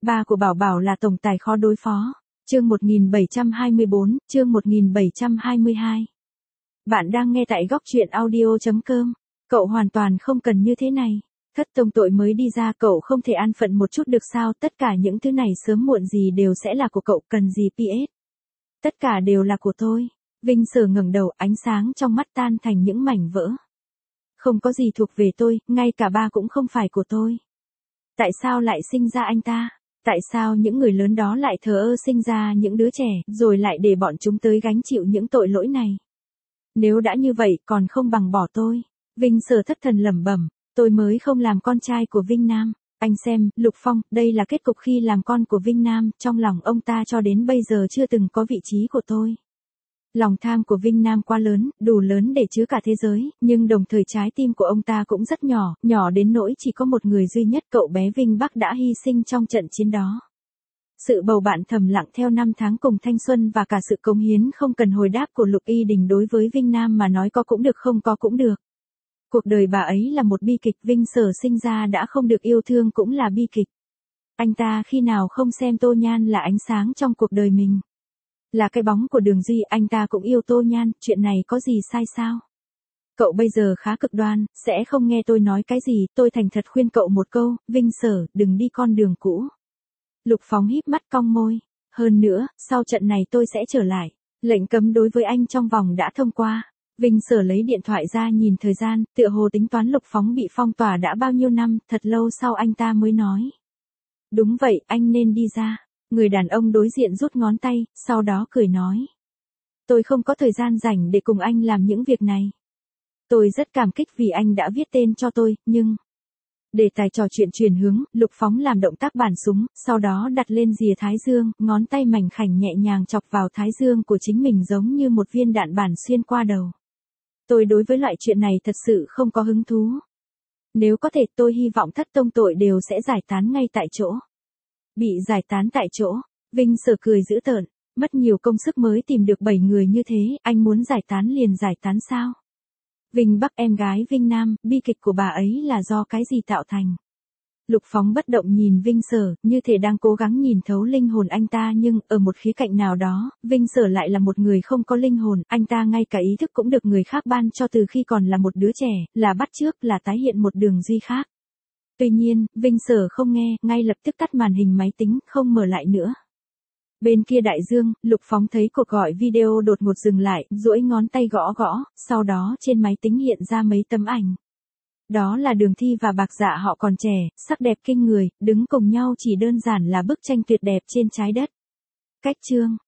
Ba của Bảo Bảo là tổng tài khó đối phó. Chương 1724, chương 1722. Bạn đang nghe tại góc truyện audio.com. Cậu hoàn toàn không cần như thế này. Thất tông tội mới đi ra, cậu không thể an phận một chút được sao? Tất cả những thứ này sớm muộn gì đều sẽ là của cậu, cần gì PS. Tất cả đều là của tôi. Vinh Sở ngẩng đầu, ánh sáng trong mắt tan thành những mảnh vỡ. Không có gì thuộc về tôi, ngay cả ba cũng không phải của tôi. Tại sao lại sinh ra anh ta? Tại sao những người lớn đó lại thờ ơ sinh ra những đứa trẻ, rồi lại để bọn chúng tới gánh chịu những tội lỗi này? Nếu đã như vậy, còn không bằng bỏ tôi. Vinh Sở thất thần lẩm bẩm, tôi mới không làm con trai của Vinh Nam. Anh xem, Lục Phong, đây là kết cục khi làm con của Vinh Nam, trong lòng ông ta cho đến bây giờ chưa từng có vị trí của tôi. Lòng tham của Vinh Nam quá lớn, đủ lớn để chứa cả thế giới, nhưng đồng thời trái tim của ông ta cũng rất nhỏ, nhỏ đến nỗi chỉ có một người duy nhất, cậu bé Vinh Bắc đã hy sinh trong trận chiến đó. Sự bầu bạn thầm lặng theo năm tháng cùng thanh xuân và cả sự cống hiến không cần hồi đáp của Lục Y Đình đối với Vinh Nam mà nói có cũng được không có cũng được. Cuộc đời bà ấy là một bi kịch, Vinh Sở sinh ra đã không được yêu thương cũng là bi kịch. Anh ta khi nào không xem Tô Nhan là ánh sáng trong cuộc đời mình. Là cái bóng của Đường Duy, anh ta cũng yêu Tô Nhan, chuyện này có gì sai sao? Cậu bây giờ khá cực đoan, sẽ không nghe tôi nói cái gì, tôi thành thật khuyên cậu một câu, Vinh Sở, đừng đi con đường cũ. Lục Phóng híp mắt cong môi. Hơn nữa, sau trận này tôi sẽ trở lại. Lệnh cấm đối với anh trong vòng đã thông qua. Vinh Sở lấy điện thoại ra nhìn thời gian, tựa hồ tính toán Lục Phóng bị phong tỏa đã bao nhiêu năm, thật lâu sau anh ta mới nói. Đúng vậy, anh nên đi ra. Người đàn ông đối diện rút ngón tay, sau đó cười nói. Tôi không có thời gian rảnh để cùng anh làm những việc này. Tôi rất cảm kích vì anh đã viết tên cho tôi, nhưng... Để tài trò chuyện chuyển hướng, Lục Phóng làm động tác bản súng, sau đó đặt lên rìa thái dương, ngón tay mảnh khảnh nhẹ nhàng chọc vào thái dương của chính mình giống như một viên đạn bản xuyên qua đầu. Tôi đối với loại chuyện này thật sự không có hứng thú. Nếu có thể tôi hy vọng thất tông tội đều sẽ giải tán ngay tại chỗ. Bị giải tán tại chỗ, Vinh Sở cười dữ tợn, mất nhiều công sức mới tìm được 7 người như thế, anh muốn giải tán liền giải tán sao? Vinh Bắc em gái Vinh Nam, bi kịch của bà ấy là do cái gì tạo thành? Lục Phóng bất động nhìn Vinh Sở, như thể đang cố gắng nhìn thấu linh hồn anh ta nhưng, ở một khía cạnh nào đó, Vinh Sở lại là một người không có linh hồn, anh ta ngay cả ý thức cũng được người khác ban cho từ khi còn là một đứa trẻ, là bắt chước, là tái hiện một Đường Duy khác. Tuy nhiên, Vinh Sở không nghe, ngay lập tức tắt màn hình máy tính, không mở lại nữa. Bên kia đại dương, Lục Phóng thấy cuộc gọi video đột ngột dừng lại, duỗi ngón tay gõ gõ, sau đó trên máy tính hiện ra mấy tấm ảnh. Đó là Đường Thi và Bạc Dạ họ còn trẻ, sắc đẹp kinh người, đứng cùng nhau chỉ đơn giản là bức tranh tuyệt đẹp trên trái đất. Cách chương